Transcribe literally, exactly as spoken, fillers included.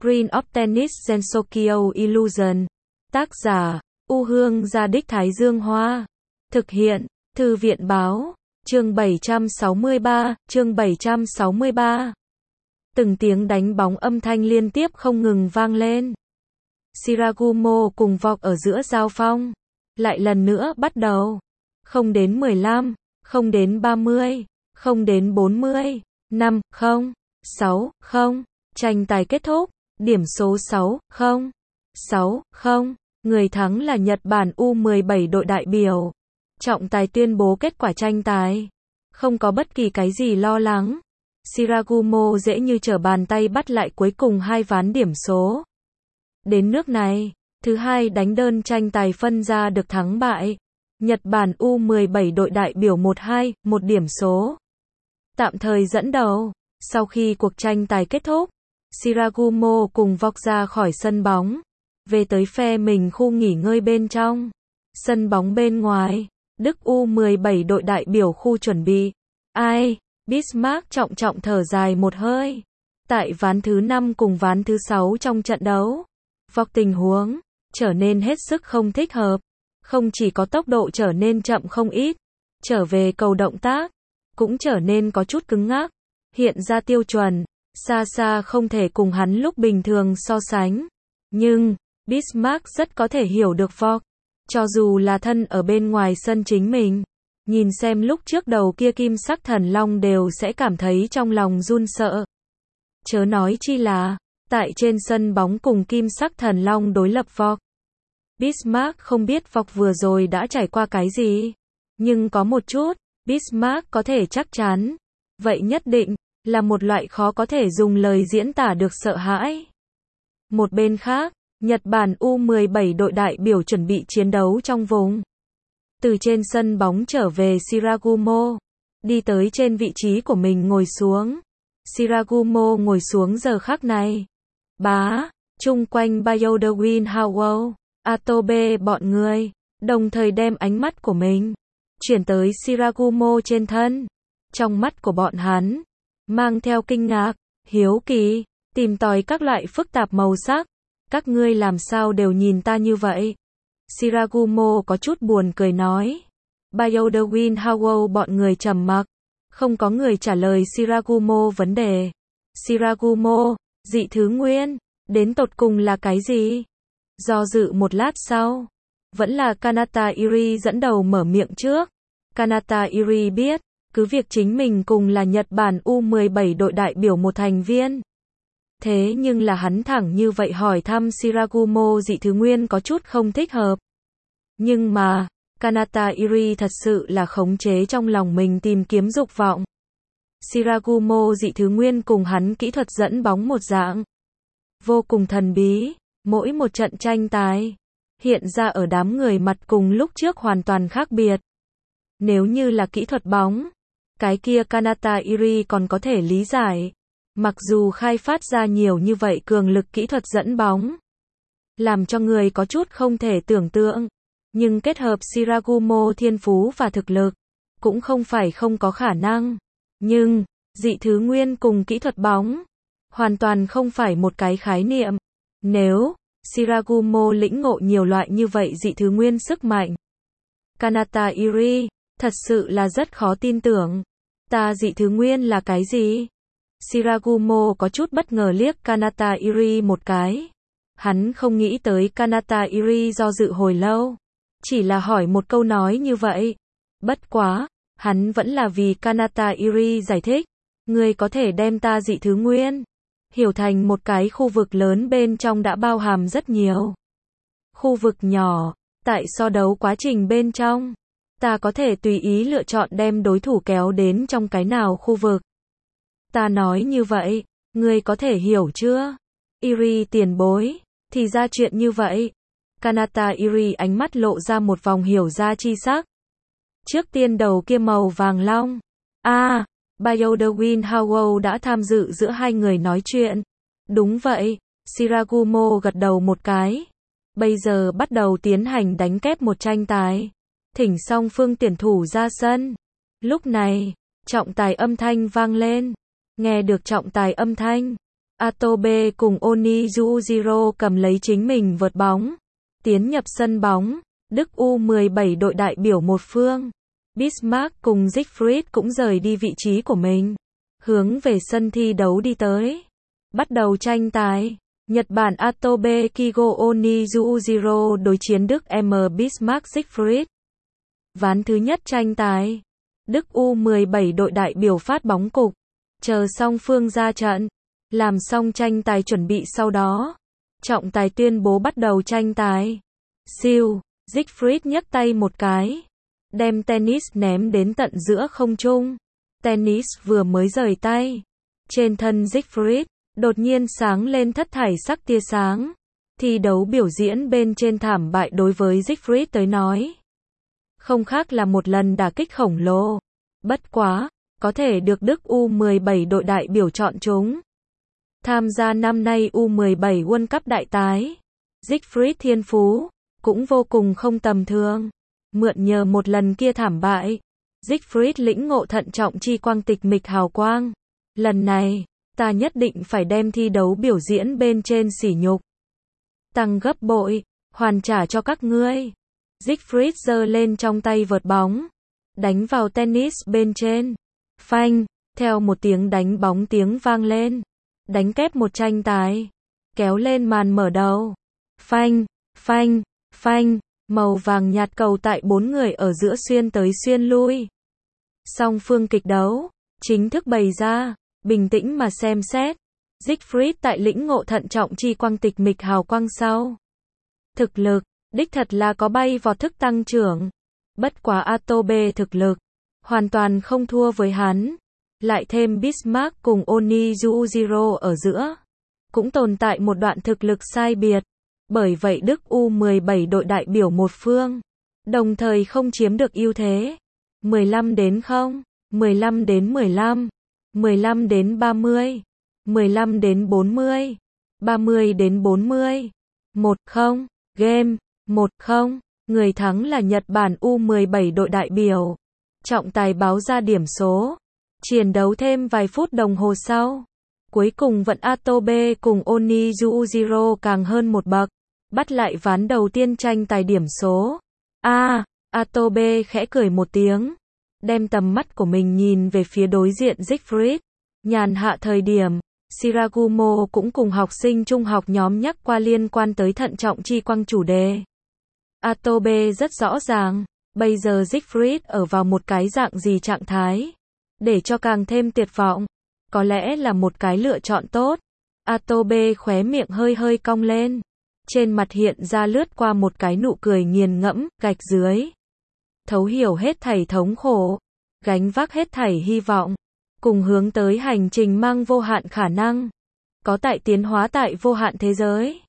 Green of Tennis Gensokyo Illusion. Tác giả, U Hương Gia Đích Thái Dương Hoa. Thực hiện, Thư viện Báo. Chương bảy trăm sáu mươi ba, chương bảy trăm sáu mươi ba. Từng tiếng đánh bóng âm thanh liên tiếp không ngừng vang lên. Shiragumo cùng Vọc ở giữa giao phong. Lại lần nữa bắt đầu. Không đến mười lăm, không đến ba mươi, không đến bốn mươi, năm, không, sáu, không. Tranh tài kết thúc. Điểm số sáu, không, sáu, không. Người thắng là Nhật Bản U mười bảy đội đại biểu. Trọng tài tuyên bố kết quả tranh tài. Không có bất kỳ cái gì lo lắng. Shiragumo dễ như trở bàn tay bắt lại cuối cùng hai ván điểm số. Đến nước này, thứ hai đánh đơn tranh tài phân ra được thắng bại. Nhật Bản U mười bảy đội đại biểu một hai, một điểm số. Tạm thời dẫn đầu. Sau khi cuộc tranh tài kết thúc, Shiragumo cùng Vọc ra khỏi sân bóng. Về tới phe mình khu nghỉ ngơi bên trong. Sân bóng bên ngoài, Đức U mười bảy đội đại biểu khu chuẩn bị. Ai? Bismarck trọng trọng thở dài một hơi. Tại ván thứ năm cùng ván thứ sáu trong trận đấu, Vọc tình huống trở nên hết sức không thích hợp. Không chỉ có tốc độ trở nên chậm không ít, trở về cầu động tác cũng trở nên có chút cứng ngắc. Hiện ra tiêu chuẩn, xa xa không thể cùng hắn lúc bình thường so sánh. Nhưng, Bismarck rất có thể hiểu được Vọc. Cho dù là thân ở bên ngoài sân chính mình, nhìn xem lúc trước đầu kia kim sắc thần long đều sẽ cảm thấy trong lòng run sợ. Chớ nói chi là, tại trên sân bóng cùng kim sắc thần long đối lập Vọc. Bismarck không biết Vọc vừa rồi đã trải qua cái gì. Nhưng có một chút, Bismarck có thể chắc chắn. Vậy nhất định, là một loại khó có thể dùng lời diễn tả được sợ hãi. Một bên khác, Nhật Bản U mười bảy đội đại biểu chuẩn bị chiến đấu trong vùng. Từ trên sân bóng trở về Shiragumo, đi tới trên vị trí của mình ngồi xuống. Shiragumo ngồi xuống giờ khắc này. Bá, chung quanh Bayodawin Howell, Atobe bọn người, đồng thời đem ánh mắt của mình chuyển tới Shiragumo trên thân. Trong mắt của bọn hắn, mang theo kinh ngạc, hiếu kỳ, tìm tòi các loại phức tạp màu sắc. Các ngươi làm sao đều nhìn ta như vậy? Shiragumo có chút buồn cười nói. Bayodawin Howell bọn người trầm mặc. Không có người trả lời Shiragumo vấn đề. Shiragumo, dị thứ nguyên, đến tột cùng là cái gì? Do dự một lát sau, vẫn là Kanata Iri dẫn đầu mở miệng trước. Kanata Iri biết, cứ việc chính mình cùng là Nhật Bản U mười bảy đội đại biểu một thành viên. Thế nhưng là hắn thẳng như vậy hỏi thăm Shiragumo dị thứ nguyên có chút không thích hợp. Nhưng mà, Kanata Iri thật sự là khống chế trong lòng mình tìm kiếm dục vọng. Shiragumo dị thứ nguyên cùng hắn kỹ thuật dẫn bóng một dạng. Vô cùng thần bí, mỗi một trận tranh tài, hiện ra ở đám người mặt cùng lúc trước hoàn toàn khác biệt. Nếu như là kỹ thuật bóng, cái kia Kanata Iri còn có thể lý giải. Mặc dù khai phát ra nhiều như vậy cường lực kỹ thuật dẫn bóng, làm cho người có chút không thể tưởng tượng, nhưng kết hợp Shiragumo thiên phú và thực lực, cũng không phải không có khả năng. Nhưng, dị thứ nguyên cùng kỹ thuật bóng, hoàn toàn không phải một cái khái niệm. Nếu, Shiragumo lĩnh ngộ nhiều loại như vậy dị thứ nguyên sức mạnh, Kanata Iri, thật sự là rất khó tin tưởng. Ta dị thứ nguyên là cái gì? Shiragumo có chút bất ngờ liếc Kanata Iri một cái. Hắn không nghĩ tới Kanata Iri do dự hồi lâu. Chỉ là hỏi một câu nói như vậy. Bất quá, hắn vẫn là vì Kanata Iri giải thích. Ngươi có thể đem ta dị thứ nguyên hiểu thành một cái khu vực lớn bên trong đã bao hàm rất nhiều khu vực nhỏ. Tại so đấu quá trình bên trong, ta có thể tùy ý lựa chọn đem đối thủ kéo đến trong cái nào khu vực. Ta nói như vậy, ngươi có thể hiểu chưa? Iri tiền bối, thì ra chuyện như vậy. Kanata Iri ánh mắt lộ ra một vòng hiểu ra chi sắc. Trước tiên đầu kia màu vàng long. À, Bayodawin Howell đã tham dự giữa hai người nói chuyện. Đúng vậy, Shiragumo gật đầu một cái. Bây giờ bắt đầu tiến hành đánh kép một tranh tài. Thỉnh song phương tuyển thủ ra sân. Lúc này, trọng tài âm thanh vang lên. Nghe được trọng tài âm thanh, Atobe cùng Oniyuhiro cầm lấy chính mình vợt bóng, tiến nhập sân bóng. Đức U mười bảy đội đại biểu một phương. Bismarck cùng Siegfried cũng rời đi vị trí của mình, hướng về sân thi đấu đi tới. Bắt đầu tranh tài. Nhật Bản Atobe Kigo Oniyuhiro đối chiến Đức M Bismarck Siegfried. Ván thứ nhất tranh tài. Đức U mười bảy đội đại biểu phát bóng cục, chờ song phương ra trận, làm xong tranh tài chuẩn bị sau đó, trọng tài tuyên bố bắt đầu tranh tài. Siêu, Siegfried nhấc tay một cái, đem tennis ném đến tận giữa không trung. Tennis vừa mới rời tay, trên thân Siegfried đột nhiên sáng lên thất thải sắc tia sáng. Thi đấu biểu diễn bên trên thảm bại đối với Siegfried tới nói, không khác là một lần đả kích khổng lồ. Bất quá, có thể được Đức U mười bảy đội đại biểu chọn chúng tham gia năm nay U mười bảy World Cup đại tái. Siegfried thiên phú cũng vô cùng không tầm thường. Mượn nhờ một lần kia thảm bại, Siegfried lĩnh ngộ thận trọng chi quang tịch mịch hào quang. Lần này, ta nhất định phải đem thi đấu biểu diễn bên trên sỉ nhục tăng gấp bội, hoàn trả cho các ngươi. Siegfried giơ lên trong tay vợt bóng, đánh vào tennis bên trên. Phanh, theo một tiếng đánh bóng tiếng vang lên. Đánh kép một tranh tài, kéo lên màn mở đầu. Phanh, phanh, phanh, màu vàng nhạt cầu tại bốn người ở giữa xuyên tới xuyên lui. Song phương kịch đấu chính thức bày ra, bình tĩnh mà xem xét. Siegfried tại lĩnh ngộ thận trọng chi quang tịch mịch hào quang sau. Thực lực, đích thật là có bay vọt thức tăng trưởng. Bất quá Atobe thực lực, hoàn toàn không thua với hắn. Lại thêm Bismarck cùng Oniyuhiro ở giữa, cũng tồn tại một đoạn thực lực sai biệt. Bởi vậy Đức U mười bảy đội đại biểu một phương, đồng thời không chiếm được ưu thế. mười lăm đến không, mười lăm đến mười lăm, mười lăm đến ba mươi, mười lăm đến bốn mươi, ba mươi đến bốn mươi. một không, game, một không, người thắng là Nhật Bản U mười bảy đội đại biểu. Trọng tài báo ra điểm số. Chiến đấu thêm vài phút đồng hồ sau, cuối cùng vận Atobe cùng Oniyuhiro càng hơn một bậc, bắt lại ván đầu tiên tranh tài điểm số. A, à, Atobe khẽ cười một tiếng, đem tầm mắt của mình nhìn về phía đối diện Siegfried. Nhàn hạ thời điểm, Shiragumo cũng cùng học sinh trung học nhóm nhắc qua liên quan tới thận trọng chi quang chủ đề. Atobe rất rõ ràng, bây giờ Siegfried ở vào một cái dạng gì trạng thái. Để cho càng thêm tuyệt vọng, có lẽ là một cái lựa chọn tốt. Atobe khóe miệng hơi hơi cong lên, trên mặt hiện ra lướt qua một cái nụ cười nghiền ngẫm, gạch dưới. Thấu hiểu hết thảy thống khổ, gánh vác hết thảy hy vọng, cùng hướng tới hành trình mang vô hạn khả năng, có tại tiến hóa tại vô hạn thế giới.